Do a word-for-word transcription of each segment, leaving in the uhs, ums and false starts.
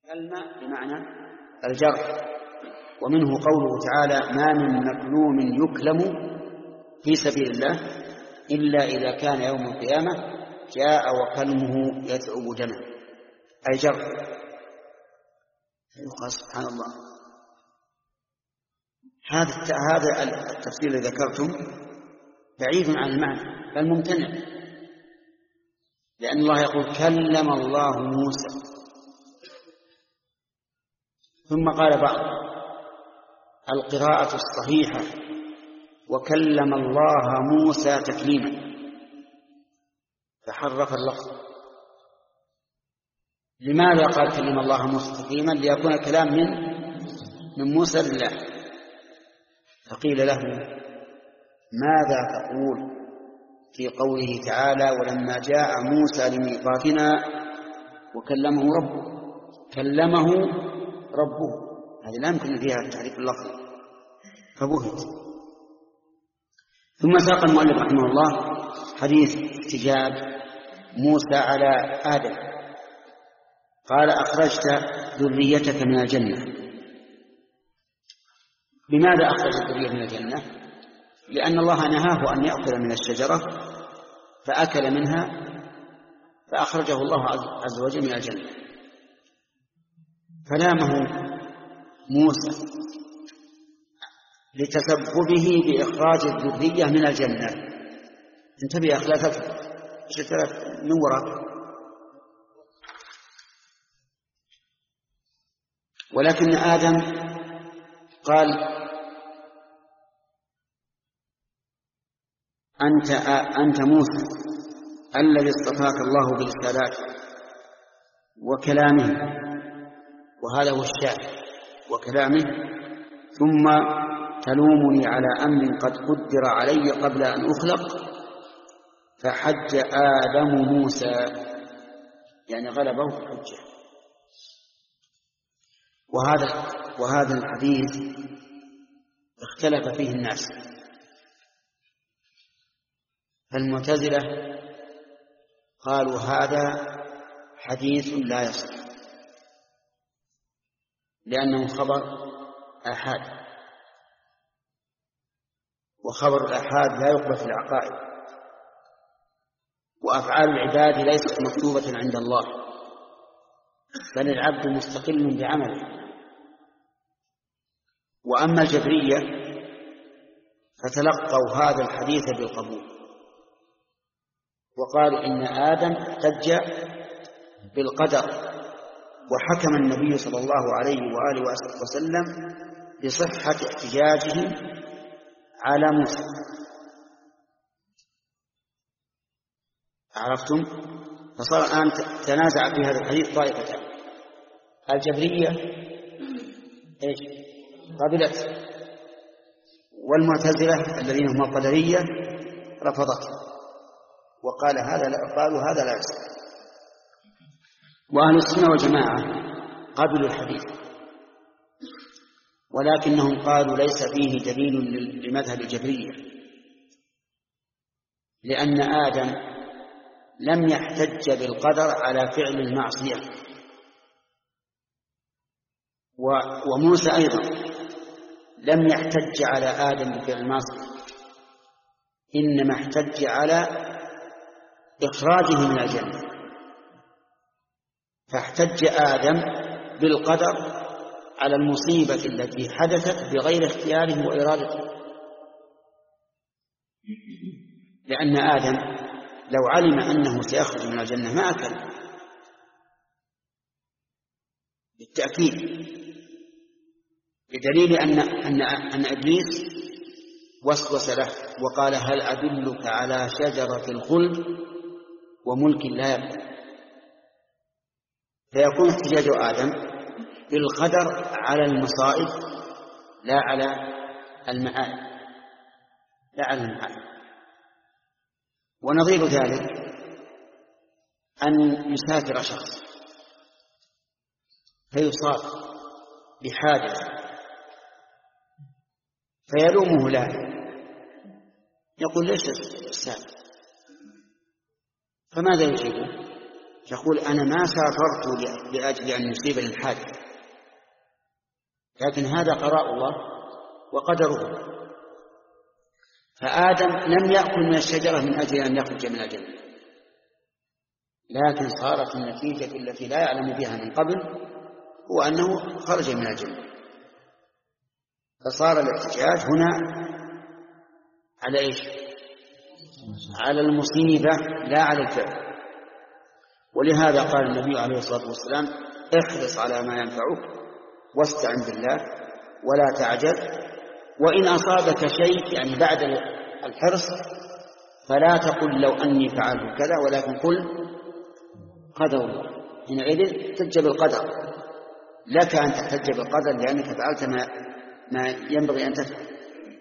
الماء بمعنى الجر، ومنه قوله تعالى: ما من مكلوم يكلم في سبيل الله إلا إذا كان يوم القيامة جاء وكلمه يثعب دمه، أي جر. يقال سبحان الله، هذا هذا التفسير الذي ذكرتم بعيد عن المعنى بل ممتنع، لأن الله يقول: كلم الله موسى. ثم قال بعض: القراءة الصحيحة وكلم الله موسى تكليما، فحرف اللفظ. لماذا قال كلم الله موسى تكليما؟ ليكون الكلام من من موسى لله. فقيل له: ماذا تقول في قوله تعالى: ولما جاء موسى لميقاتنا وكلمه ربه؟ كلمه ربه، هذه لا يمكن فيها التعريف اللفظي، فبهت. ثم ساق المؤلف رحمه الله حديث احتجاج موسى على آدم، قال: أخرجت ذريتك من الجنة. لماذا أخرج الذرية من الجنة؟ لأن الله نهاه أن يأكل من الشجرة فأكل منها فأخرجه الله عز وجل من الجنة. فلامه موسى لتسببه بإخراج الذرية من الجنة. انتبه يا أخي لا تفهم من وراك. ولكن آدم قال: أنت أنت موسى الذي اصطفاك الله برسالات وكلامه، وهذا هو الشاهد، وكلامه، ثم تلومني على أمر قد قدر علي قبل أن أخلق. فحج آدم موسى، يعني غلبه في الحجة. وهذا وهذا الحديث اختلف فيه الناس، فالمعتزلة قالوا هذا حديث لا يصح لأنه خبر آحاد، وخبر الآحاد لا يقبل في العقائد، وأفعال العباد ليست مكتوبة عند الله، بل العبد مستقل بعمله. وأما الجبرية فتلقوا هذا الحديث بالقبول، وقالوا إن آدم احتج بالقدر، وحكم النبي صلى الله عليه وآله وسلم بصحة احتجاجه على موسى. عرفتم؟ فصار الآن تنازع في هذا الحديث طائفتان: الجبرية إيش قبلت، والمعتزلة الذين هم القدرية رفضت، وقال هذا لا، قالوا هذا لا يصح. وأهل السنة والجماعة قبلوا الحديث، ولكنهم قالوا ليس فيه دليل لمذهب الجبرية، لأن آدم لم يحتج بالقدر على فعل المعصية، وموسى أيضا لم يحتج على آدم بفعل المعصية، إنما احتج على إخراجه من الجنة. فاحتج آدم بالقدر على المصيبة التي حدثت بغير اختياره وإرادته، لأن آدم لو علم أنه سيخرج من الجنة ما أكل بالتأكيد، بدليل أن أن أن إبليس وسوس له وقال: هل أدلك على شجرة الخلد وملك لا يبلى. فيكون احتجاج آدم بالقدر على المصائب لا على المعاد لا على المعاد. ونظير ذلك أن يسافر شخص فيصاب بحادث فيلومه لاهب، يقول: ليش السابق؟ فماذا يجيبه؟ تقول أنا ما سافرت لأجل أن يصيبني الحادث، لكن هذا قضاء الله وقدره. فآدم لم يأكل من الشجرة من أجل أن يخرج من الجنة، لكن صارت النتيجة التي لا يعلم بها من قبل هو أنه خرج من الجنة. فصار الاحتجاج هنا على إيش؟ على المصيبة لا على الفعل. ولهذا قال النبي عليه الصلاة والسلام احرص على ما ينفعك واستعن بالله ولا تعجل، وإن أصابك شيء يعني بعد الحرص فلا تقل لو أني فعلت كذا، ولكن قل قدر الله. حينئذ تحتج بالقدر، لك أن تحتج بالقدر لأنك فعلت ما, ما ينبغي أن تفعل.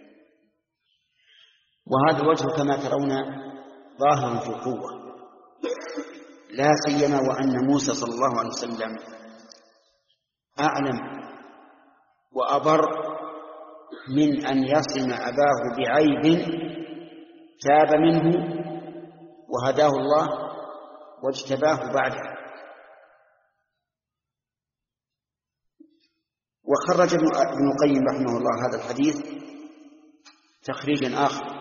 وهذا الوجه كما ترون ظاهر في قوة، لا سيما وأن موسى صلى الله عليه وسلم أعلم وأبر من أن يصم أباه بعيب تاب منه وهداه الله واجتباه بعده. وخرج ابن القيم رحمه الله هذا الحديث تخريجا آخر،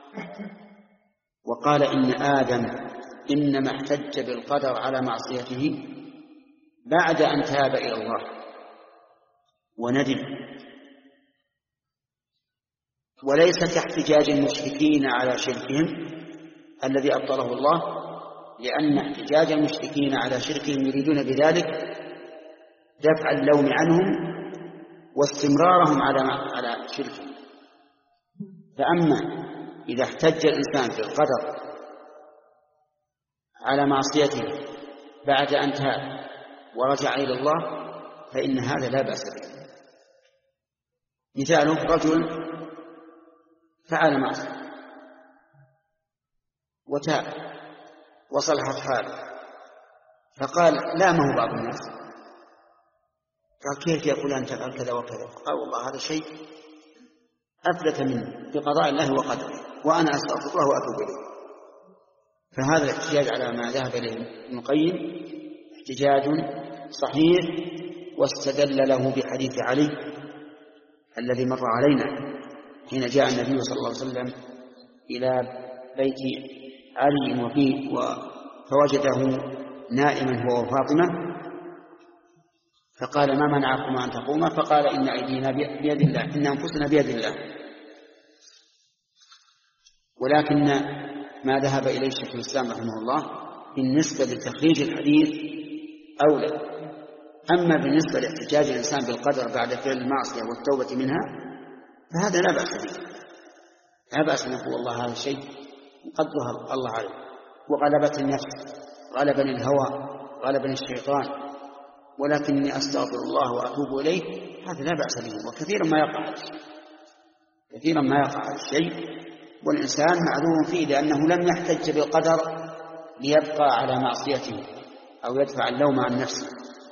وقال إن آدم إنما احتج بالقدر على معصيته بعد أن تاب إلى الله وندم، وليس كاحتجاج المشركين على شركهم الذي أبطله الله، لأن احتجاج المشركين على شركهم يريدون بذلك دفع اللوم عنهم واستمرارهم على على شركهم. فأما إذا احتج الإنسان بالقدر على معصيته بعد أن تاب ورجع إلى الله فإن هذا لا بأس به. مثاله رجل فعل معصية وتاب وصلحت حاله، فقال لا ما هو بعض الناس، قال كيف يا فلان تفعل كذا وكذا؟ قال والله هذا شيء أثبت منه بقضاء الله وقدره وأنا أستغفر الله وأتوب إليه. فهذا الاحتجاج على ما ذهب إليه ابن القيم احتجاج صحيح، واستدل له بحديث علي الذي مر علينا حين جاء النبي صلى الله عليه وسلم إلى بيت علي وفيه فوجده نائما هو وفاطمة، فقال ما منعكما أن تقوما؟ فقال إن أيدينا بيد الله، إن أنفسنا بيد الله. ولكن ما ذهب إليه شيخ الإسلام رحمه الله بالنسبة لتخريج الحديث أولى. أما بالنسبة لاحتجاج الإنسان بالقدر بعد فعل المعصية والتوبة منها فهذا لا بأس به، لا بأس أن يقول والله هذا الشيء قدره الله عليه وغلبت النفس غلبني الهوى غلبني الشيطان ولكني أستغفر الله وأتوب إليه، هذا لا بأس به. وكثيرا ما يقع هذا الشيء، كثيرا ما يقع هذا الشيء والإنسان معذور فيه لأنه لم يحتج بالقدر ليبقى على معصيته أو يدفع اللوم عن نفسه.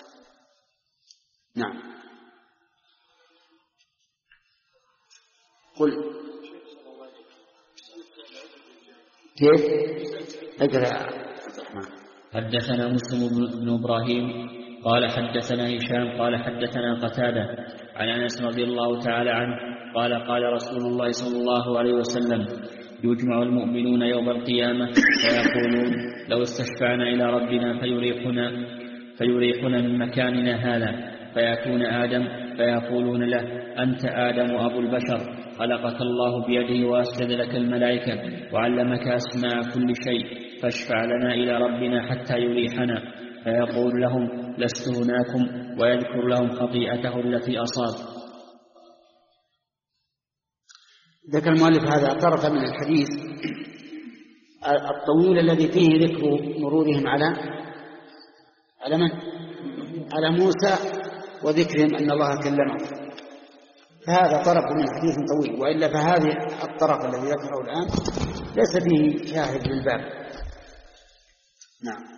نعم. قل كيف؟ اقرأ يا عبد الرحمن. حدثنا مسلم بن إبراهيم قال حدثنا هشام قال حدثنا قتادة عن أنس رضي الله تعالى عنه قال قال رسول الله صلى الله عليه وسلم يجمع المؤمنون يوم القيامة فيقولون لو استشفعنا إلى ربنا فيريحنا فيريحنا من مكاننا هذا، فيأتون آدم فيقولون له أنت آدم أبو البشر، خلقك الله بيده وأسجد لك الملائكة وعلمك أسماء كل شيء، فاشفع لنا إلى ربنا حتى يريحنا. فيقول لهم لست هناكم، ويذكر لهم خطيئته التي أصاب. ذكر المؤلف هذا طرف من الحديث الطويل الذي فيه ذكر مرورهم على على من؟ على موسى وذكرهم أن الله كلمهم، فهذا طرف من حديث طويل. وإلا فهذه الطرف الذي ذكره الآن ليس فيه شاهد للباب. نعم.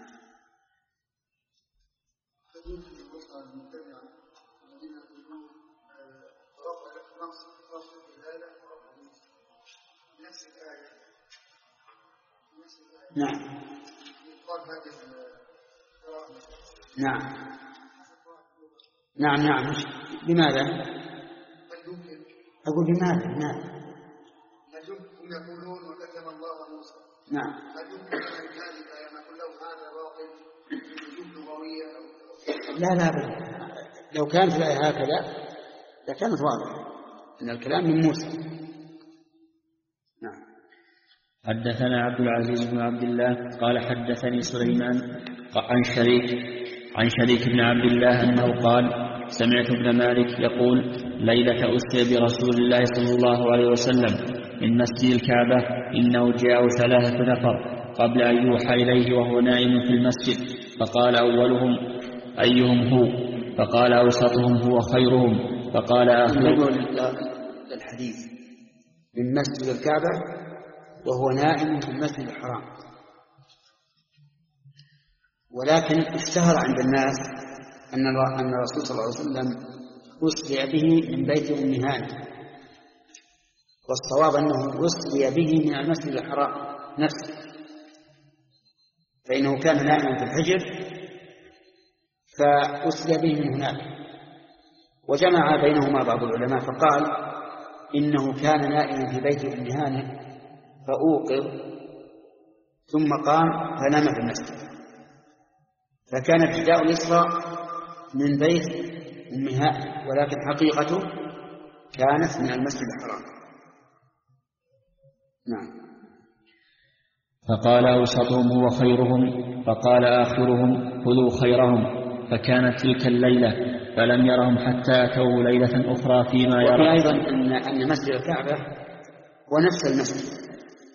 نعم. نعم نعم نعم مش. لماذا؟ أقول لماذا؟ لماذا؟ هم يقولون وكتم الله موسى. نعم. هل يمكن أن ذلك يقول له هذا واقع وجوب لغوية؟ لا لا بل. لو كانت الآية هكذا لكانت واضحة أن الكلام من موسى. نعم. حدثنا عبد العزيز بن عبد الله قال حدثني سليمان عن شريك عن شريك بن عبد الله أنه قال سمعت ابن مالك يقول ليلة أسري برسول الله صلى الله عليه وسلم من مسجد الكعبة إنه جاء ثلاثة نفر قبل أن يوحى إليه وهو نائم في المسجد، فقال أولهم أيهم هو؟ فقال أوسطهم هو خيرهم، فقال آخرهم. الحديث من مسجد الكعبة وهو نائم في المسجد الحرام، ولكن اشتهر عند الناس أن أن الرسول صلى الله عليه وسلم أسري به من بيت أم هانئ، والصواب أنه أسري به من المسجد الحرام نفسه، فإنه كان نائما في الحجر فأسري به من هناك. وجمع بينهما بعض العلماء فقال إنه كان نائما في بيت أم هانئ فأوقظ ثم قام فنام في المسجد، فكان ابتداء الإسراء من بيت أم هانئ، ولكن حقيقته كانت من المسجد الحرام. نعم. فقال أوسطهم هو خيرهم، فقال آخرهم خذوا خيرهم، فكانت تلك الليلة فلم يرهم حتى أتوه ليلة أخرى فيما يرى. وفي أيضا أن أن مسجد الكعبة هو نفس المسجد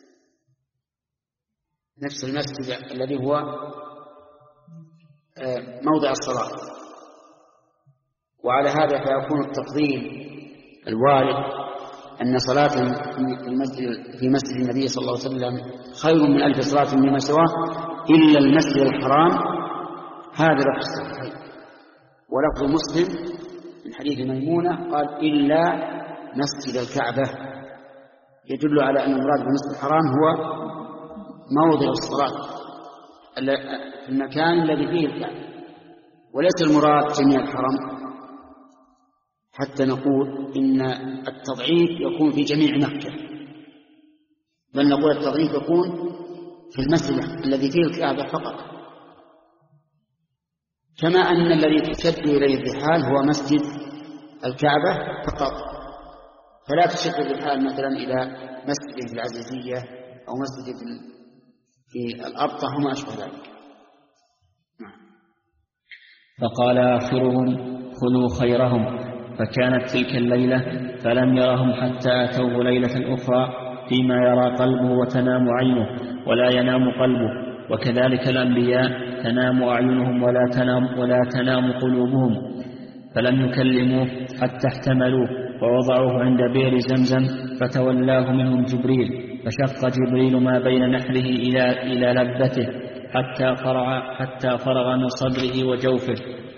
نفس المسجد الذي هو موضع الصلاة، وعلى هذا فيكون التفضيل الوارد أن صلاة في المسجد في مسجد النبي صلى الله عليه وسلم خير من ألف صلاة فيما سواه إلا المسجد الحرام، هذا لفظ الصحيحين. ولفظ مسلم من حديث ميمونة قال إلا مسجد الكعبة، يدل على أن المراد بالمسجد الحرام هو موضع الصلاة، المكان الذي فيه الكعبة، وليس المراد جميع الحرم، حتى نقول إن التضعيف يكون في جميع مكة، بل نقول التضعيف يكون في المسجد الذي فيه الكعبة فقط، كما أن الذي تشد إليه الرحال هو مسجد الكعبة فقط، فلا تشد الرحال مثلا إلى مسجد في العزيزية أو مسجد في الأبطح وما أشبه ذلك. فقال آخرهم خذوا خيرهم، فكانت تلك الليلة فلم يرهم حتى أتوه ليلة أخرى فيما يرى قلبه وتنام عينه ولا ينام قلبه، وكذلك الأنبياء تنام أعينهم ولا تنام, ولا تنام قلوبهم، فلم يكلموه حتى احتملوه ووضعوه عند بئر زمزم، فتولاه منهم جبريل، فشق جبريل ما بين نحره إلى, إلى لبته حتى فرغ, حتى فرغ من صدره وجوفه،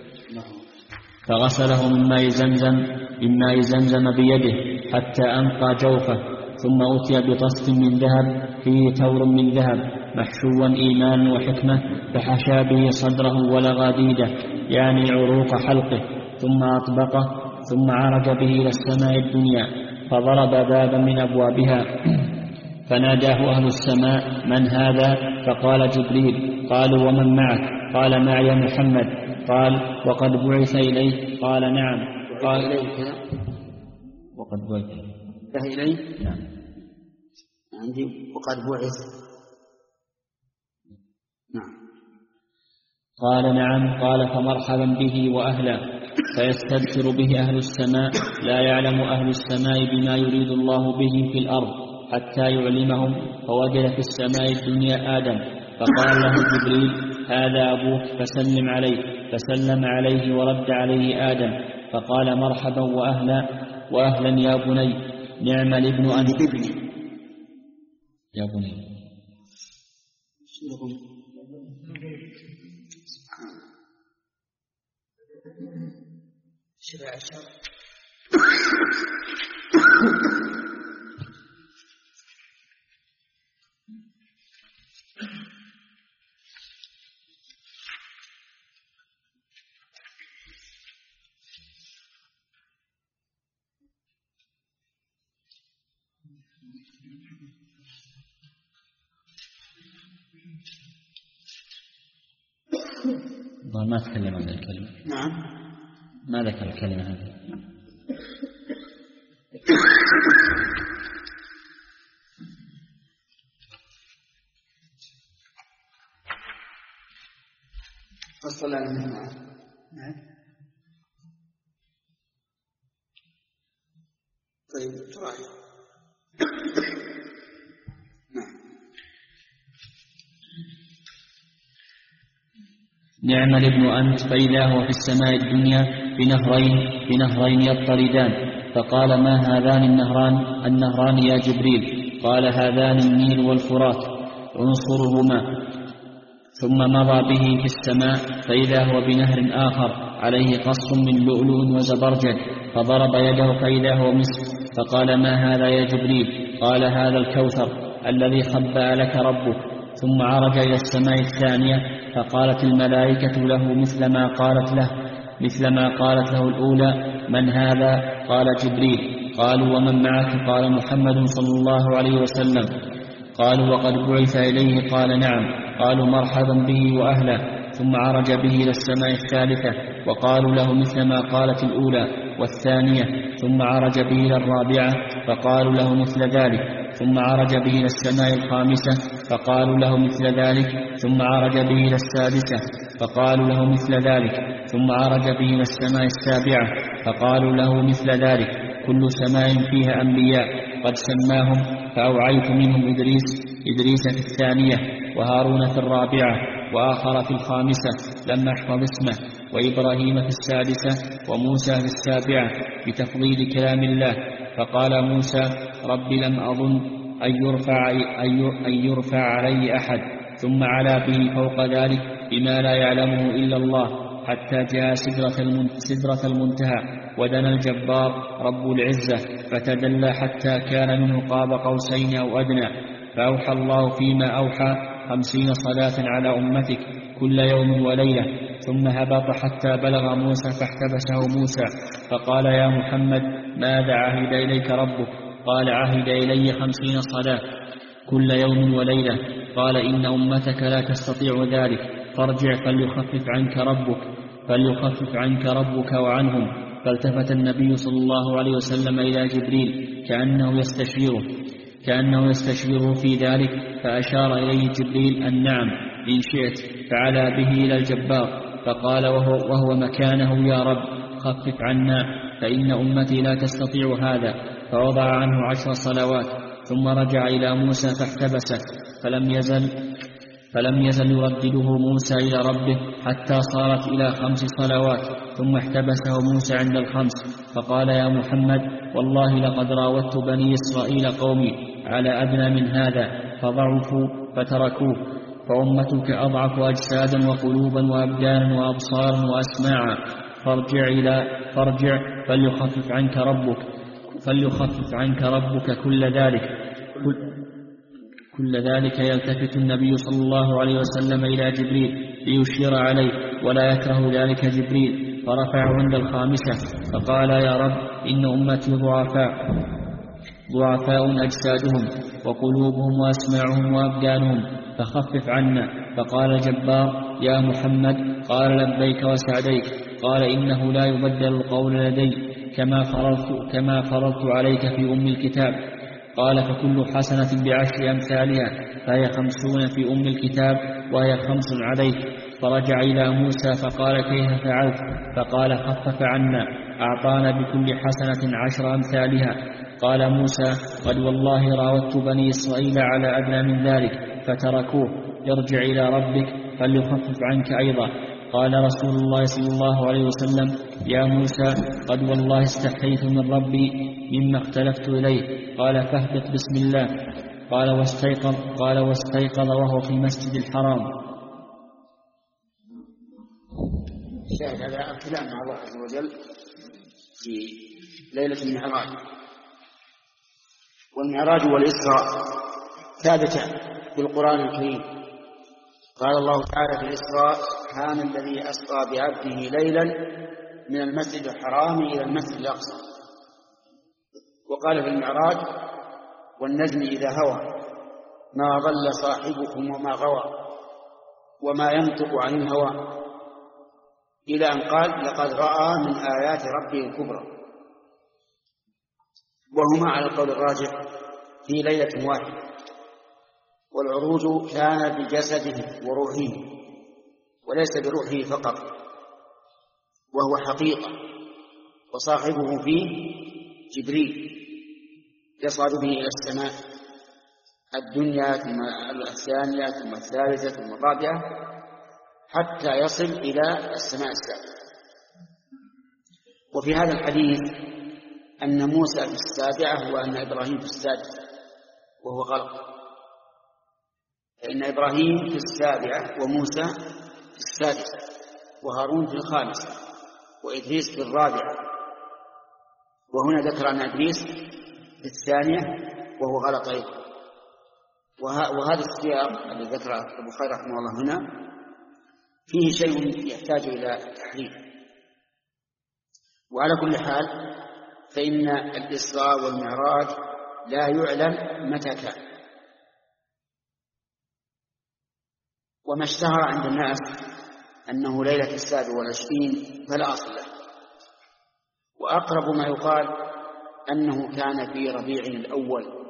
فغسله من ماء زمزم من ماء زمزم بيده حتى أنقى جوفه، ثم أتي بطست من ذهب فيه تور من ذهب محشوا إيمانا وحكمة، فحشى به صدره ولغاديده يعني عروق حلقه، ثم أطبقه، ثم عرج به إلى السماء الدنيا، فضرب بابا من أبوابها، فناداه أهل السماء من هذا؟ فقال جبريل. قالوا ومن معك؟ قال معي محمد. قال وقد بعث إليه؟ قال نعم. قال وقد بعث إليه؟ نعم. عندي وقد بعث. نعم. قال نعم. قال فمرحبا به وأهلا، فيستبشر به أهل السماء، لا يعلم أهل السماء بما يريد الله به في الأرض حتى يعلمهم، فوجد في السماء الدنيا آدم، فقال له جبريل هذا أبوك فسلم عليه، فسلم عليه ورد عليه آدم، فقال مرحبا وأهلا وأهلا يا بني، نعم الابن أنت يا بني. ما تكلم عن الكلمة. نعم ما ذكر الكلمة هذه. فصل على نعم. طيب تراجع. نعم. نعم الابن أنت، فإذا هو في السماء الدنيا بنهرين بنهرين يضطردان، فقال ما هذان النهران النهران يا جبريل؟ قال هذان النيل والفرات عنصرهما. ثم مضى به في السماء فإذا هو بنهر آخر عليه قص من لؤلؤ وزبرجد، فضرب يده فإذا هو مسك، فقال ما هذا يا جبريل؟ قال هذا الكوثر الذي خبأ لك ربك. ثم عرج إلى السماء الثانية فقالت الملائكة له مثل ما قالت له مثل ما قالت له الأولى من هذا؟ قال جبريل. قالوا ومن معك؟ قال محمد صلى الله عليه وسلم. قالوا وقد بعث إليه؟ قال نعم. قالوا مرحبا به وأهله. ثم عرج به إلى السماء الثالثة وقالوا له مثل ما قالت الأولى والثانية. ثم عرج به إلى الرابعة فقالوا له مثل ذلك. ثم عرج به إلى السماء الخامسة فقالوا له مثل ذلك. ثم عرج به إلى السادسة فقالوا له مثل ذلك. ثم عرج به إلى السماء السابعة فقالوا له مثل ذلك. كل سماء فيها أنبياء قد سماهم، فأوعيت منهم إدريس إدريس في الثانية، وهارون في الرابعة، وآخر في الخامسة لم أحفظ اسمه، وإبراهيم في السادسة، وموسى في السابعة، بتفضيل كلام الله. فقال موسى رب لم أظن أن يرفع, أن يرفع علي أحد. ثم علا به فوق ذلك بما لا يعلمه إلا الله حتى جاء سدرة المنتهى، ودنا الجبار رب العزة فتدلى حتى كان منه قاب قوسين أو أدنى. فأوحى الله فيما أوحى خمسين صلاة على أمتك كل يوم وليلة. ثم هبط حتى بلغ موسى فاحتبسه موسى فقال يا محمد ماذا عهد إليك ربك؟ قال عهد إلي خمسين صلاة كل يوم وليلة. قال إن أمتك لا تستطيع ذلك، فارجع فليخفف عنك ربك فليخفف عنك ربك وعنهم. فالتفت النبي صلى الله عليه وسلم إلى جبريل كأنه يستشيره كأنه يستشيره في ذلك، فأشار إليه جبريل أن نعم إن شئت، فعلا به إلى الجبار فقال وهو, وهو مكانه يا رب خفف عنا فإن أمتي لا تستطيع هذا. فوضع عنه عشر صلوات. ثم رجع إلى موسى فاحتبسه فلم يزل فلم يزل يردده موسى إلى ربه حتى صارت إلى خمس صلوات. ثم احتبسه موسى عند الخمس فقال يا محمد والله لقد راودت بني إسرائيل قومي على أدنى من هذا فضعفوا فتركوه، فأمتك أضعف أجسادا وقلوبا وأبدانا وأبصارا وأسماعا، فارجع إلى فارجع فليخفف عنك ربك فليخفف عنك ربك كل ذلك كل كل ذلك. يلتفت النبي صلى الله عليه وسلم إلى جبريل ليشير عليه ولا يكره ذلك جبريل، فرفعه عند الخامسة فقال يا رب إن أمتي ضعفاء ضعفاء أجسادهم وقلوبهم وأسماعهم وأبدانهم فخفف عنا. فقال الجبار يا محمد قال لبيك وسعديك. قال إنه لا يبدل القول لدي كما فرضت, كما فرضت عليك في أم الكتاب. قال فكل حسنة بعشر أمثالها فهي خمسون في أم الكتاب وهي خمس عليك. فرجع إلى موسى فقال كيف فعلت؟ فقال خفف عنا أعطانا بكل حسنة عشر أمثالها. قال موسى قد والله راودت بني إسرائيل على أدنى من ذلك فتركوه، ارجع إلى ربك فليخفف عنك أيضا. قال رسول الله صلى الله عليه وسلم يا موسى قد والله استحييت من ربي مما اختلفت إليه. قال فاهبط بسم الله. قال واستيقظ قال واستيقظ وهو في المسجد الحرام. شاهد هذا الكلام مع الله عز وجل في ليلة المعراج. والمعراج والإسراء ثابتة في القرآن الكريم. قال الله تعالى في الإسراء سبحان الذي أسرى بعبده ليلا من المسجد الحرام إلى المسجد الأقصى. وقال في المعراج والنجم إذا هوى ما ضل صاحبكم وما غوى وما ينطق عن الهوى، إلى أن قال لقد رأى من آيات ربه الكبرى. وهما على القول الراجح في ليلة واحدة، والعروج كان بجسده وروحه وليس بروحه فقط، وهو حقيقة، وصاحبه فيه جبريل يصعد به إلى السماء الدنيا ثم الثانية ثم الثالثة ثم الرابعة حتى يصل إلى السماء السابعة. وفي هذا الحديث أن موسى في السابعة وأن إبراهيم في السادسة، وهو غلط، فإن إبراهيم في السابعة وموسى في السادسة وهارون في الخامسة وإدريس في الرابعة، وهنا ذكر أن إدريس في الثانية وهو غلط أيضا. وهذا السياق الذي ذكره البخاري رحمه الله هنا فيه شيء يحتاج إلى تحريف. وعلى كل حال فإن الإسراء والمعراج لا يعلم متى كان، وما اشتهر عند الناس أنه ليلة السابع والعشرين فلا أصل له. وأقرب ما يقال أنه كان في ربيع الأول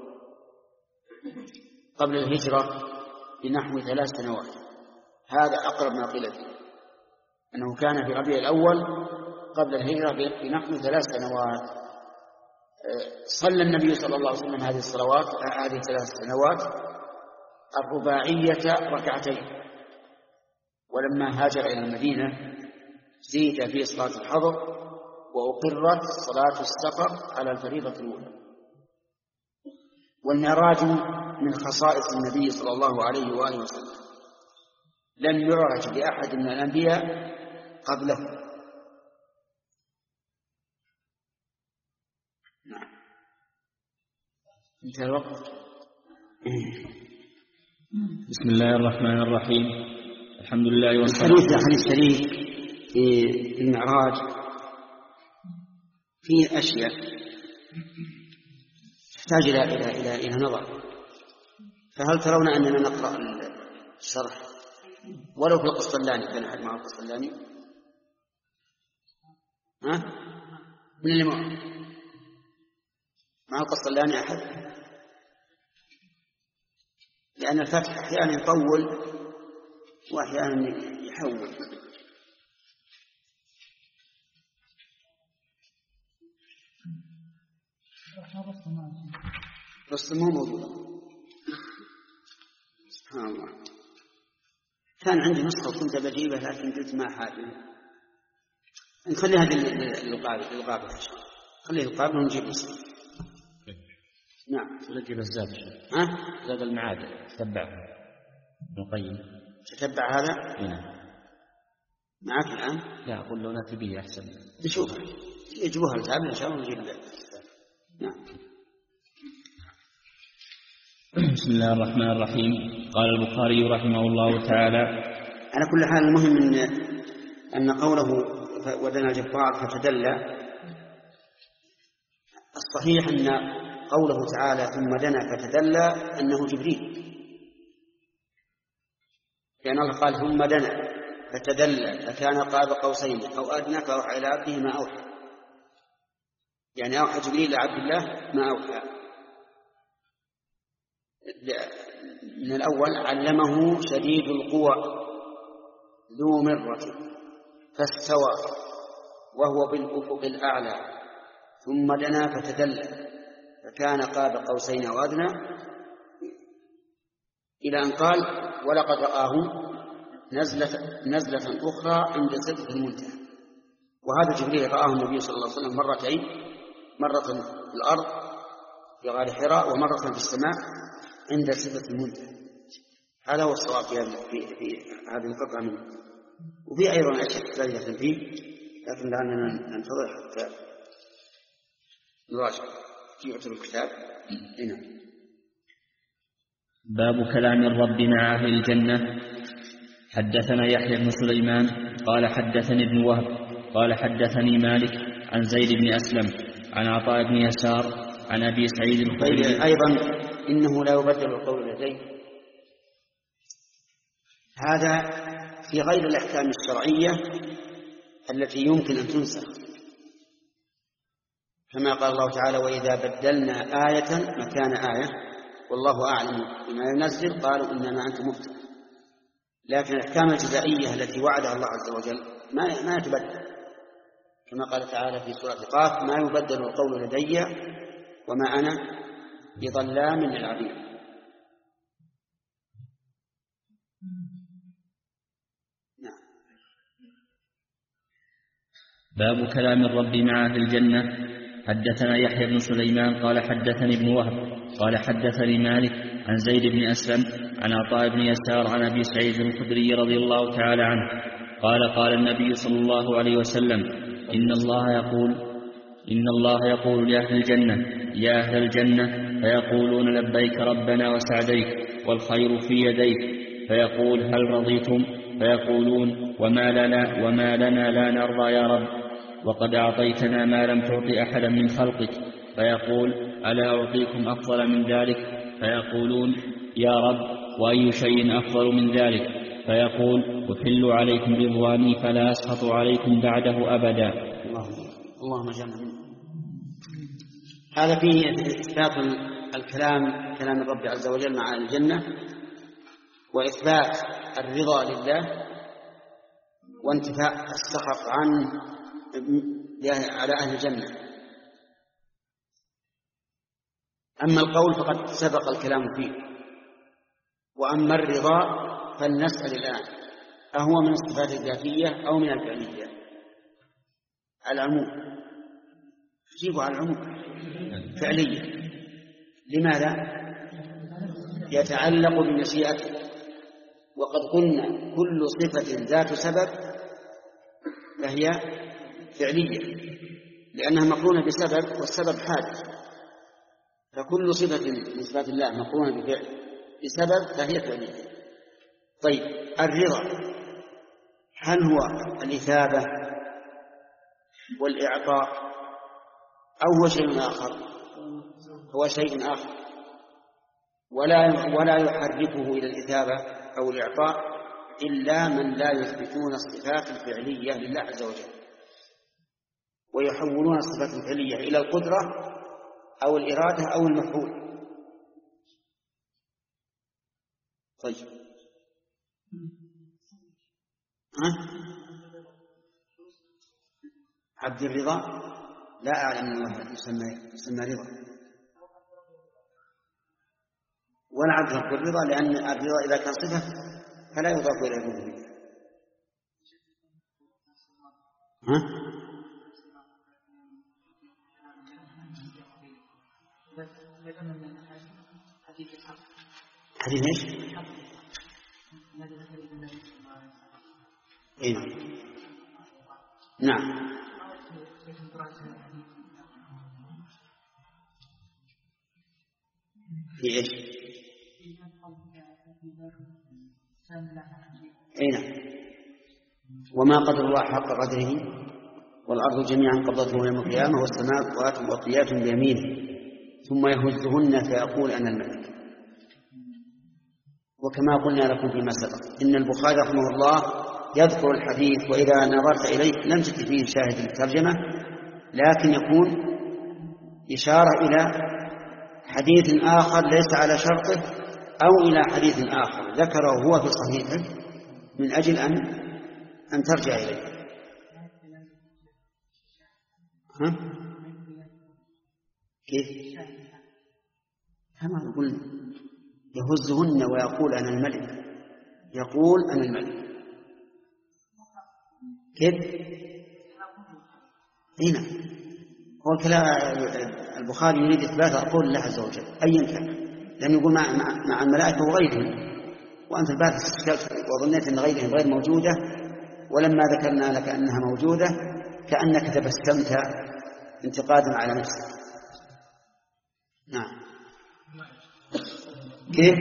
قبل الهجرة بنحو ثلاث سنوات، هذا أقرب ما قيل فيه، أنه كان في ربيع الأول قبل الهجرة بنحو ثلاث سنوات. صلى النبي صلى الله عليه وسلم هذه الصلوات هذه ثلاث سنوات الرباعية ركعتين، ولما هاجر إلى المدينة زيد في صلاة الحضر وأقرت صلاة السفر على الفريضة الأولى. والمعراج من خصائص النبي صلى الله عليه وآله وسلم، لم يعرج لأحد من الأنبياء قبله. نعم. انتهى الوقت. بسم الله الرحمن الرحيم، الحمد لله والصلاة. الحديث الحديث الشريف في المعراج فيه أشياء تحتاج إلى إلى إلى إلى نظر. فهل ترون أننا نقرأ الشرح ولو في القسطلاني؟ كان أحد مع القسطلاني؟ ها؟ من اللي معه؟ مع القسطلاني أحد؟ لأن الفتح أحيانا يطول وأحيانا يحول. بس مو موجود. سبحان الله. كان عندي نسخة وكنت بجيبها لكن قلت ما حاجة. نخلي هذه القابل القابل خليه القابل ونجيب نسخة. نعم. تلقي بالزاد. ها؟ زاد المعاد تتبعه ابن القيم. تتبع هذا؟ نعم. معك الآن؟ لا أقول له نأتي به أحسن. نشوفها. يجيبوها التابع إن شاء الله ونجيب له. نعم. بسم الله الرحمن الرحيم. قال البخاري رحمه الله تعالى: على كل حال المهم أن أن قوله ودنا الجبار فتدلى، الصحيح أن قوله تعالى ثم دنا فتدلى أنه جبريل، لأن الله قال ثم دنا فتدلى فكان قاب قوسين أو أدنى فأوحى إلى عبده ما أوحى، يعني أوحى جبريل لعبد الله ما أوحى. من الأول علمه شديد القوى ذو مرة فاستوى وهو بالأفق الأعلى ثم دنا فتدلى فكان قاب قوسين أو أدنى، إلى أن قال ولقد رآه نزلة, نزلة أخرى عند سدرة المنتهى. وهذا جبريل رآه النبي صلى الله عليه وسلم مرتين، مرة في الأرض في غار حراء ومرة في السماء عند سدرة المنتهى. هذا هو الصواب في, في, في هذه القطعة منه. وفي أيضا أشياء زائدة فيه لكن لأننا ننتظر حتى نراجع يعتبر الكتاب. هنا باب كلام الرب مع أهل الجنة. حدثنا يحيى بن سليمان قال حدثني ابن وهب قال حدثني مالك عن زيد بن أسلم عن عطاء بن يسار عن أبي سعيد الخدري أيضا إنه لا يبدل القول لديه، هذا في غير الأحكام الشرعية التي يمكن أن تنسخ، كما قال الله تعالى وإذا بدلنا آية مكان آية والله أعلم بما ينزل قالوا إنما أنت مفتر. لكن الأحكام الجزائية التي وعدها الله عز وجل ما ما يتبدل، كما قال تعالى في سورة قاف ما يبدل القول لدي وما أنا بظلام للعبيد. نعم. باب كلام الرب مع أهل الجنة. حدثنا يحيى بن سليمان قال حدثني ابن وهب قال حدثني مالك عن زيد بن أسلم عن عطاء بن يسار عن أبي سعيد الخدري رضي الله تعالى عنه قال قال النبي صلى الله عليه وسلم إن الله يقول إن الله يقول لأهل الجنة يا أهل الجنة فيقولون لبيك ربنا وسعديك والخير في يديك، فيقول هل رضيتم؟ فيقولون وما لنا وما لنا لا نرضى يا رب وقد أعطيتنا ما لم تعط أحدا من خلقك. فيقول ألا أعطيكم أفضل من ذلك؟ فيقولون يا رب وأي شيء أفضل من ذلك؟ فيقول أحل عليكم رضواني فلا أسخط عليكم بعده أبدا. اللهم جمع. هذا فيه إثبات الكلام كلام الرب عز وجل مع الجنة، وإثبات الرضا لله، وانتفاء السخط عنه على أهل الجنة. أما القول فقد سبق الكلام فيه، وأما الرضا فلنسأل الآن أهو من الصفات الذاتية أو من الفعلية؟ العموم، جيبوا على العموم فعلية. لماذا؟ يتعلق بمشيئته، وقد قلنا كل صفة ذات سبب فهي فعلية لأنها مقرونة بسبب، والسبب حادث، فكل صفة من صفات الله مقرونة بفعل بسبب فهي فعلية. طيب الرضا هل هو الإثابة والإعطاء أو هو شيء آخر؟ هو شيء آخر، ولا ولا يحركه إلى الإثابة أو الإعطاء إلا من لا يثبتون الصفات الفعلية لله عز وجل، ويحولون الصفات الفعلية إلى القدرة أو الإرادة أو المفعول. طيب ها؟ عبد الرضا لا أعلم أنه يسمى, يسمى رضا، ولا عبد الرضا، لأن الرضا إذا كان صفة فلا يضاف إلى الربوبية. ها؟ حديث ايش؟ ايه نعم. في ايش؟ اي نعم. وما قدر الله حق قدره والارض جميعا قبضته يوم القيامه والسماوات مطويات بيمينه ثم يهزهن فيقول أنا الملك. وكما قلنا لكم فيما سبق إن البخاري رحمه الله يذكر الحديث وإذا نظرت إليه لم تجد فيه شاهد الترجمة، لكن يكون إشارة إلى حديث آخر ليس على شرطه أو إلى حديث آخر ذكره هو في صحيحه من أجل أن أن ترجع إليه. ها؟ كيف؟ كما نقول يهزهن ويقول أنا الملك، يقول أنا الملك كيف؟ هنا هو الكلام البخاري يريد إثبات قول الله عز وجل أيا كان، لأنه يقول مع, مع, مع الملائكة وغيرهم، وأنت البارح استشكلت وظنيت أن غيرهم غير موجودة، ولما ذكرنا لك أنها موجودة كأنك تبسمت انتقادا على نفسك. نعم. كيف؟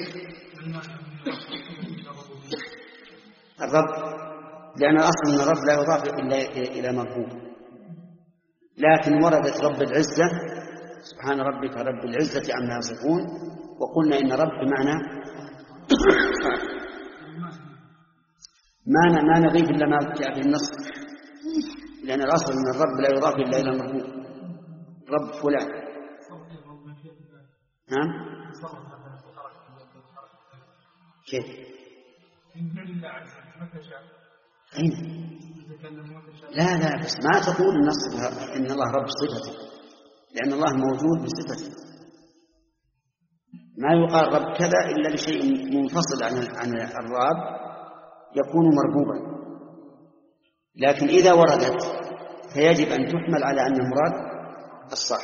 الرب، لأن الأصل أن الرب لا يضاف إلا إلى مربوب، لكن وردت رب العزة سبحان ربك رب العزة عما يصفون، وقلنا إن رب بمعنى ما ما نضيف إلا ما جاء في النص، لأن الأصل من الرب لا يضاف إلا إلى المربوب، رب فلان. نعم كيف؟ لا لا بس ما تقول النص إن الله رب صفته، لأن الله موجود بصفته، ما يقال رب كذا إلا لشيء منفصل عن عن الرب يكون مربوبا. لكن إذا وردت فيجب أن تحمل على أن المراد الصح.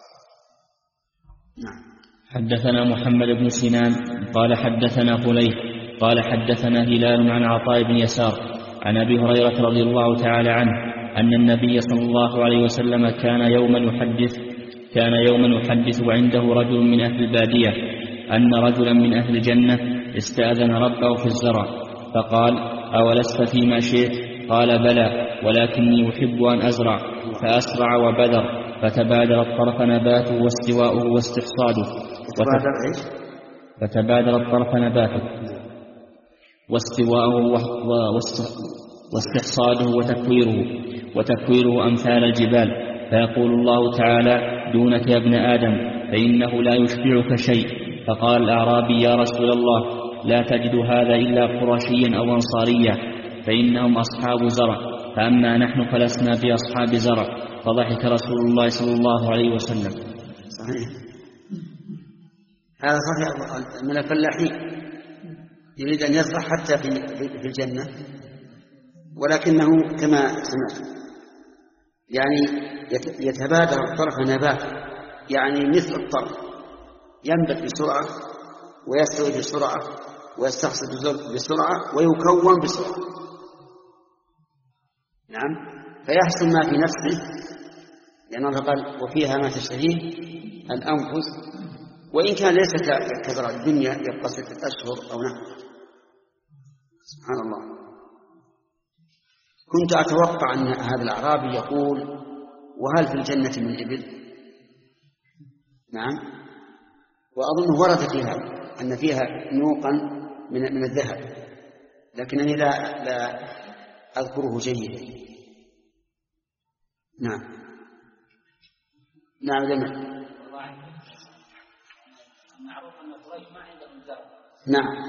نعم. حدثنا محمد بن سنان قال حدثنا فليح قال حدثنا هلال عن عطاء بن يسار عن أبي هريرة رضي الله تعالى عنه أن النبي صلى الله عليه وسلم كان يوما يحدث كان يوما يحدث وعنده رجل من أهل البادية أن رجلا من أهل الجنة استأذن ربه في الزرع، فقال: أولست فيما شئت؟ قال: بلى، ولكني أحب أن أزرع. فأسرع وبذر، فتبادر الطرف نباته واستواؤه واستحصاده فتبادر الطرف نباته واستواؤه واستحصاده وتكويره وتكويره أمثال الجبال، فيقول الله تعالى: دونك يا ابن آدم، فإنه لا يشبعك شيء. فقال الأعرابي: يا رسول الله، لا تجد هذا إلا قرشيا أو أنصاريا، فإنهم أصحاب زرع، فأما نحن فلسنا بأصحاب زرع. فضحك رسول الله صلى الله عليه وسلم. صحيح، هذا صحيح من الفلاحين، يريد أن يزرع حتى في الجنة، ولكنه كما سمعت يعني يتبادر الطرف نباته، يعني مثل الطرف ينبت بسرعة ويستوي بسرعة ويستخصب بسرعة ويكون بسرعة. نعم، فيحصل ما في نفسه، لأن الله قال: وفيها ما تشتهيه الأنفس، وإن كان ليس كزرع الدنيا يبقى ستة أشهر أو نحو. سبحان الله. كنت أتوقع أن هذا الأعرابي يقول: وهل في الجنة من إبل؟ نعم، وأظن ورد فيها أن فيها نوقا من من الذهب، لكنني لا لا أذكره جيدا. نعم نعم جميل. نعم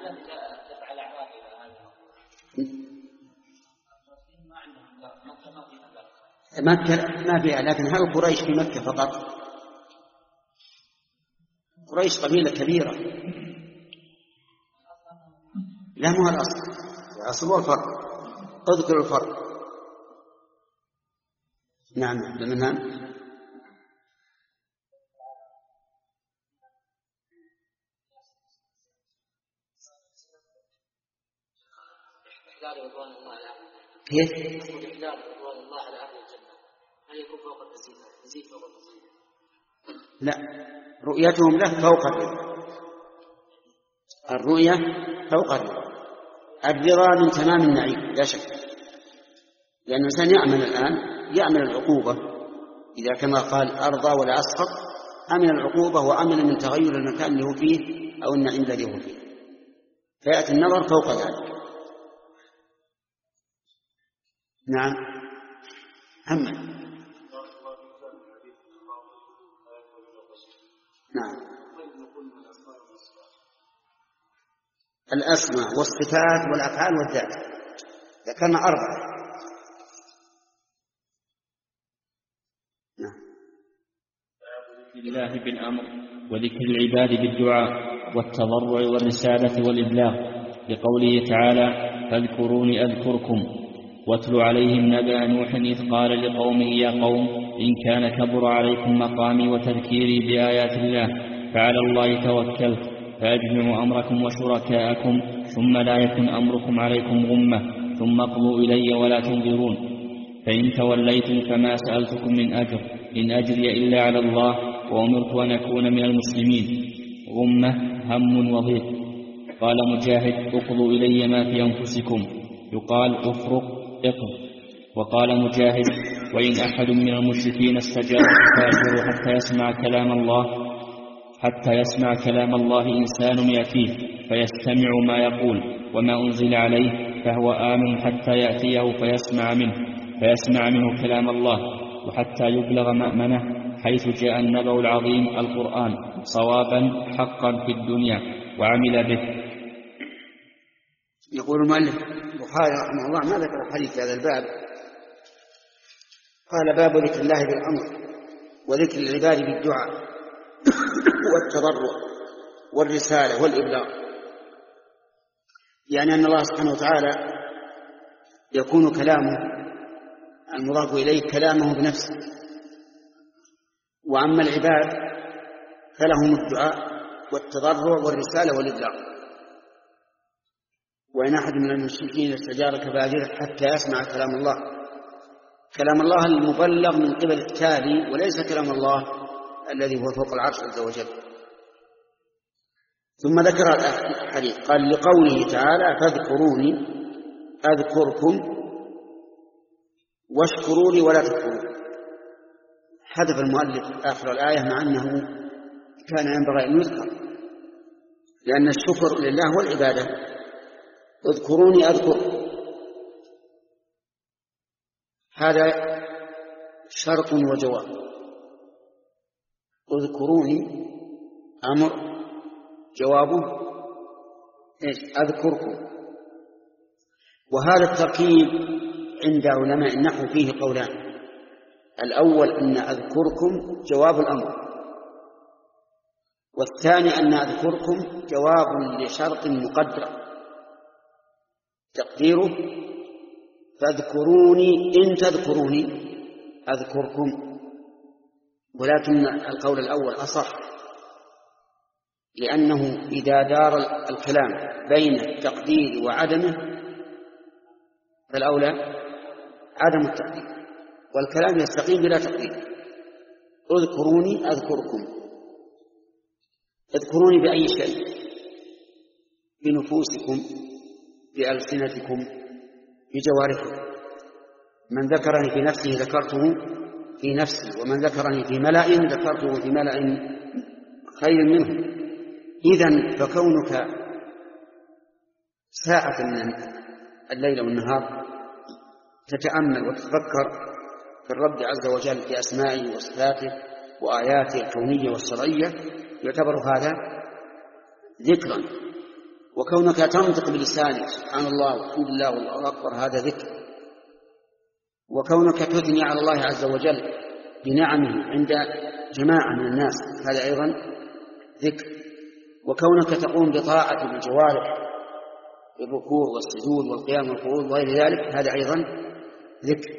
مكة ما فيها، لكن هل قريش في مكة فقط؟ قريش قبيلة كبيرة. لا، مو الأصل، الأصل هو الفرق. اذكر الفرق. نعم منها كيف؟ إحلال رضوان الله على أهل الجنة، هل يكون فوق المزيد؟ يزيد فوق المزيد؟ لا، رؤيتهم له فوق الرضا. الرؤية فوق الرضا. الرضا من تمام النعيم لا شك، لأن الإنسان يعمل الآن يعمل العقوبة، إذا كما قال: أرضى ولا أسخط، عمل العقوبة وعمل من تغير المكان اللي هو فيه أو النعيم الذي هو فيه، فيأتي النظر فوق ذلك. نعم أما نعم الأسماء والصفات والأفعال والذات ذكرنا أربعة. نعم. لله بالأمر وذكر العباد بالدعاء والتضرع والرسالة والإبلاغ، لقوله تعالى: فاذكروني أذكركم. واتل عليهم نبأ نوح إذ قال لقومه: يا قوم، إن كان كبر عليكم مقامي وتذكيري بآيات الله فعلى الله توكلت، فأجمعوا أمركم وشركاءكم ثم لا يكن أمركم عليكم غمة، ثم اقضوا إلي ولا تنظرون. فإن توليتم فما سألتكم من أجر، إن أجري إلا على الله، وأمرت أن أكون من المسلمين. غمة هم وضيق. قال مجاهد: اقضوا إلي ما في أنفسكم. يقال: افرق اقض. وقال مجاهد: وإن أحد من المشركين استجار فأجره حتى يسمع كلام الله حتى يسمع كلام الله إنسان يأتيه فيستمع ما يقول وما أنزل عليه فهو آمن حتى يأتيه فيسمع منه فيسمع منه كلام الله وحتى يبلغ مأمنه حيث جاء النبأ العظيم القرآن صوابا حقا في الدنيا وعمل به. يقول المؤلف البخاري رحمه الله ما ذكر الحديث في هذا الباب، قال باب ذكر الله بالأمر وذكر العباد بالدعاء والتضرع والرسالة والإبلاغ، يعني أن الله سبحانه وتعالى يكون كلامه المضاف إليه كلامه بنفسه، وأما العباد فلهم الدعاء والتضرع والرسالة والإبلاغ. وإن أحد من المشركين استجارك فأجره حتى يسمع كلام الله، كلام الله المبلغ من قبل التالي وليس كلام الله الذي هو فوق العرش عز وجل. ثم ذكر الحديث قال لقوله تعالى فاذكروني أذكركم واشكروا لي ولا تكفرون. حذف المؤلف آخر الآية مع أنه كان ينبغي أن يذكر، لأن الشكر لله والعبادة. اذكروني أذكركم هذا شرط وجواب. اذكروني أمر، جوابه إيش؟ أذكركم. وهذا التركيب عند علماء النحو فيه قولان: الأول أن أذكركم جواب الأمر، والثاني أن أذكركم جواب لشرط مقدر تقديره فاذكروني إن تذكروني أذكركم. ولكن القول الأول أصح، لأنه إذا دار الكلام بين التقدير وعدمه فالأولى عدم التقدير، والكلام يستقيم بلا تقدير. اذكروني أذكركم. اذكروني بأي شيء، بنفوسكم، بألسنتكم، بجوارحكم. من ذكرني في نفسه ذكرته في نفسي، ومن ذكرني في ملأ ذكرته في ملأ خير منه. إذن فكونك ساعة من الليل والنهار تتأمل وتتفكر في الرب عز وجل في أسمائه وصفاته وآياته الكونية والشرعية يعتبر هذا ذكرا. وكونك تنطق بلسانك سبحان الله والحمد لله والله أكبر هذا ذكر. وكونك تثني على الله عز وجل بنعمه عند جماعة من الناس هذا أيضا ذكر. وكونك تقوم بطاعة بالجوارح بالركوع والسجود والقيام والقعود وغير ذلك هذا أيضا ذكر.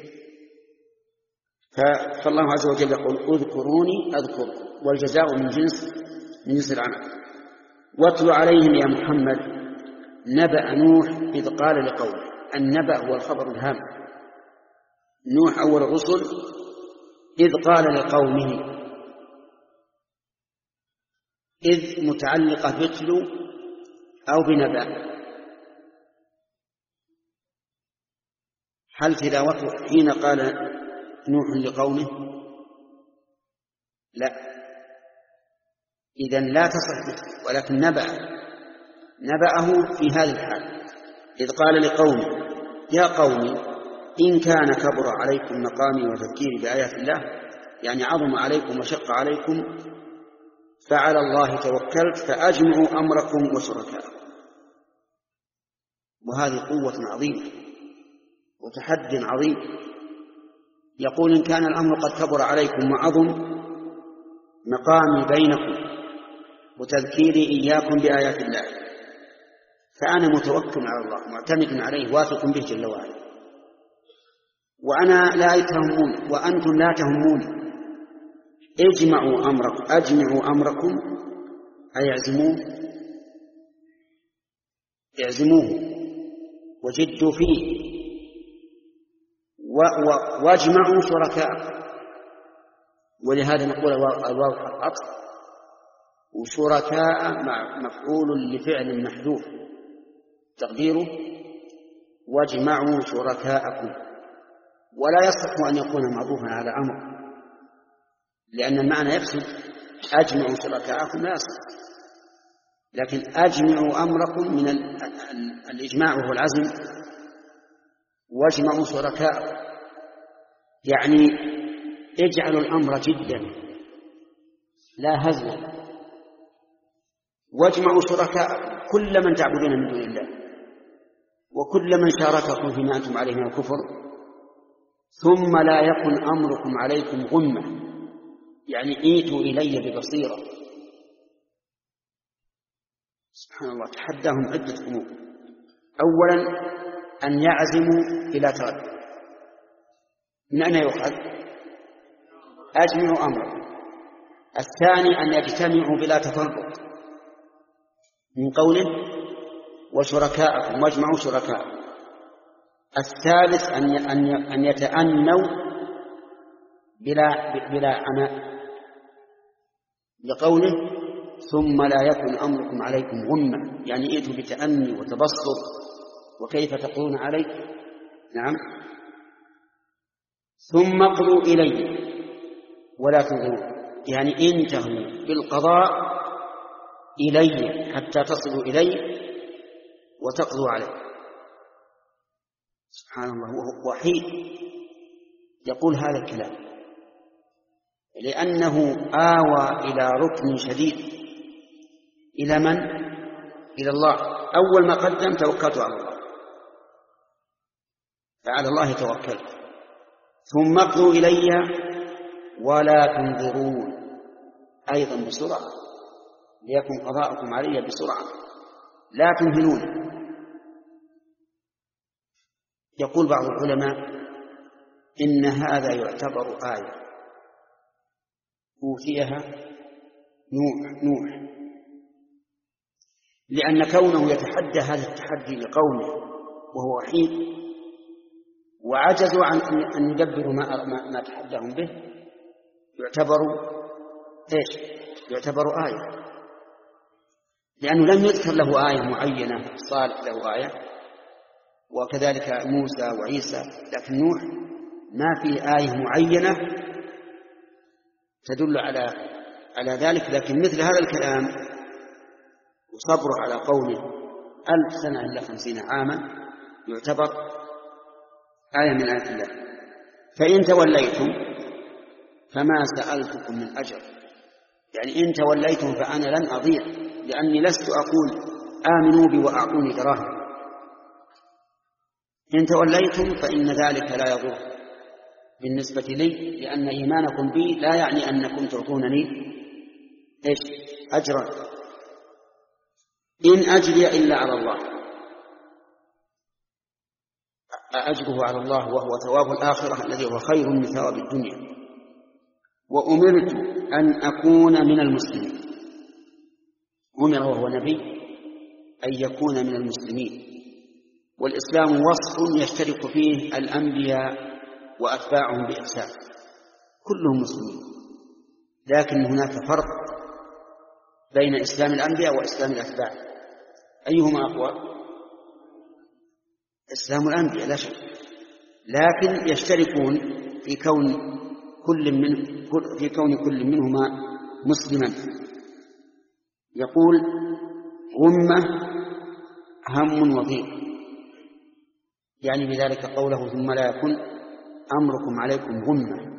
فالله عز وجل يقول اذكروني أذكركم، والجزاء من جنس من جنس العمل. واتل عليهم يا محمد نبأ نوح إذ قال لقومه. النبأ هو الخبر الهام. نوح أول الرسل إذ قال لقومه، إذ متعلقة بتلو أو بنبأ. هل تلاوته حين قال نوح لقومه؟ لا، إذن لا تصح، ولكن نبأ نبأه في هذه الحال. إذ قال لقومه يا قوم إن كان كبر عليكم مقامي وتذكيري بآيات الله، يعني عظم عليكم وشق عليكم، فعلى الله توكلت فأجمعوا أمركم وشركاءكم. وهذه قوة عظيمة وتحد عظيم. يقول إن كان الأمر قد كبر عليكم وعظم مقامي بينكم وتذكيري إياكم بآيات الله، فأنا متوكل على الله معتمد عليه واثق به جل وعلا، وأنا لا تهمون وأنتم لا تهمون. اجمعوا أمركم أجمعوا أمركم أي اعزموه اعزموه وجدوا فيه واجمعوا شركاء. ولهذا نقول الواو العطف، وشركاء مع مفعول لفعل محذوف تقديره واجمعوا شركاءكم. ولا يصح أن يكون معطوفا على أمر، لأن المعنى يفسد. أجمعوا شركاءكم لا يصح، لكن أجمعوا أمركم من الإجماع وهو العزم، واجمعوا شركاءكم يعني اجعلوا الأمر جدا لا هزلا، واجمعوا شركاء كل من تعبدون من دون الله وكل من شارككم فيما أنتم عليه من الكفر، ثم لا يكن أمركم عليكم غمة، يعني ايتوا إلي ببصيرة. سبحان الله، تحداهم عدة أمور. أولا أن يعزموا بلا تردد، من أين يؤخذ؟ أجمعوا أمركم. الثاني أن يجتمعوا بلا تفرق، من قوله وشركاءكم واجمعوا شركاء. الثالث أن أن يتأنوا بلا بلا عناء، لقوله ثم لا يكن أمركم عليكم غمة، يعني ائتوا بتأني وتبسط، وكيف تقولون عليك. نعم. ثم اقضوا إلي ولا تنظروا، يعني انتهوا بالقضاء إلي حتى تصلوا إلي وتقضوا علي. سبحان الله، وهو وحيد يقول هذا الكلام لأنه آوى إلى ركن شديد. إلى من؟ إلى الله. أول ما قدم توكلت على الله، فعلى الله توكلت. ثم اقضوا إلي ولا تنظرون، أيضا بسرعة، ليكن قضاءكم علي بسرعة لا تمهلون. يقول بعض العلماء إن هذا يعتبر آية أوتيها نوح نوح لأن كونه يتحدى هذا التحدي لقومه وهو وحيد وعجزوا عن أن يدبروا ما, ما تحداهم به، يعتبر إيش؟ يعتبر آية، لأنه لم يذكر له آية معينة. صالح له آية وكذلك موسى وعيسى، لكن نوح ما في آية معينة تدل على على ذلك. لكن مثل هذا الكلام وصبره على قوله ألف سنة إلا خمسين عاما يعتبر آية من آيات الله. فإن توليتم فما سألتكم من أجر، يعني إن توليتم فأنا لن أضيع، لأني لست أقول آمنوا بي وأعطوني دراهم. إن توليتم فإن ذلك لا يضر بالنسبة لي، لأن إيمانكم بي لا يعني أنكم تعطونني إيش؟ أجرا. إن أجري إلا على الله، أجره على الله وهو ثواب الآخرة الذي هو خير من ثواب الدنيا. وأمرت أن أكون من المسلمين، أمر وهو نبي أن يكون من المسلمين. والإسلام وصف يشترك فيه الأنبياء وأتباعهم بإحسان، كلهم مسلمين، لكن هناك فرق بين إسلام الأنبياء وإسلام الأتباع. أيهما أقوى؟ إسلام الأنبياء لا شك، لكن يشتركون في كون كل من في كون كل منهما مسلما. يقول غمة هم وضيق، يعني بذلك قوله ثم لا يكن أمركم عليكم غمة.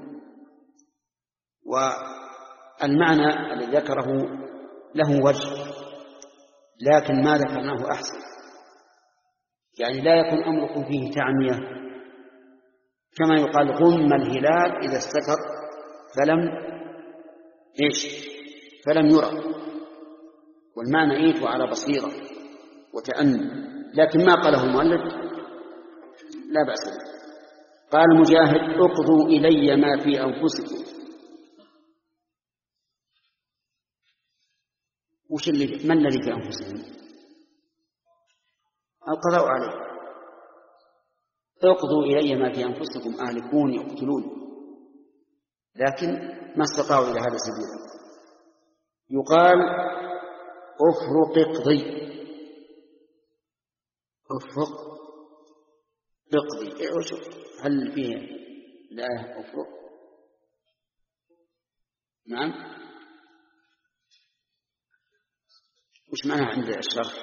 والمعنى الذي ذكره له وجه، لكن ما ذكرناه أحسن، يعني لا يكن أمركم فيه تعمية، كما يقال غم الهلال إذا استتر فلم إيش فلم يرى، والمعنى إيت على بصيرة وتأني، لكن ما قاله المؤلف لا بأس به. قال مجاهد اقضوا إلي ما في أنفسكم. وش اللي ما الذي في أنفسهم؟ القضاء عليه. اقضوا إلي ما في أنفسكم أهلكوني اقتلوني، لكن ما استطاعوا إلى هذا السبيل. يقال افرق اقضي، افرق اقضي، هل فيه الآية أفرق. نعم. وش معنى عند الشرح؟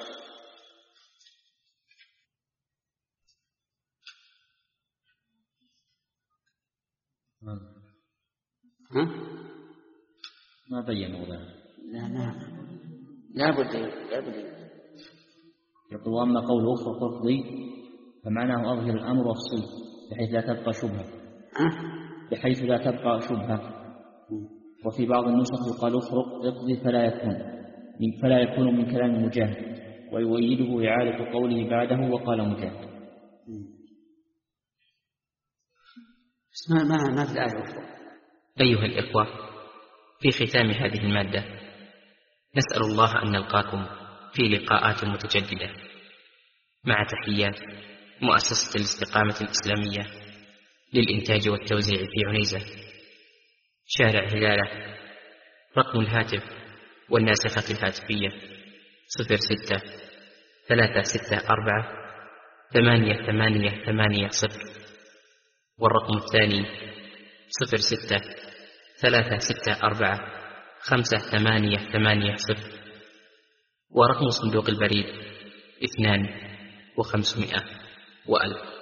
ها؟ ما بينوا ذلك. لا لا لا بد لا بد. يقول وأما قول أخرى قرضي فمعناه أظهر الأمر وافصل بحيث لا تبقى شبهة بحيث لا تبقى شبهة. وفي بعض النسخ يقال افرق اقضي فلا يكون فلا يكون من كلام مجاهد، ويؤيده إعادة قوله بعده وقال مجاهد. ما ما ما في الآية أفرق. أيها الإخوة، في ختام هذه المادة نسأل الله أن نلقاكم في لقاءات متجددة، مع تحيات مؤسسة الاستقامة الإسلامية للإنتاج والتوزيع في عنيزة، شارع هلالة. رقم الهاتف والناسخة الهاتفية صفر ستة ثلاثة ستة أربعة ثمانية ثمانية ثمانية صفر، والرقم الثاني صفر ستة ثلاثة ستة أربعة خمسة ثمانية ثمانية صفر، ورقم صندوق البريد اثنان وخمسمائة وألف.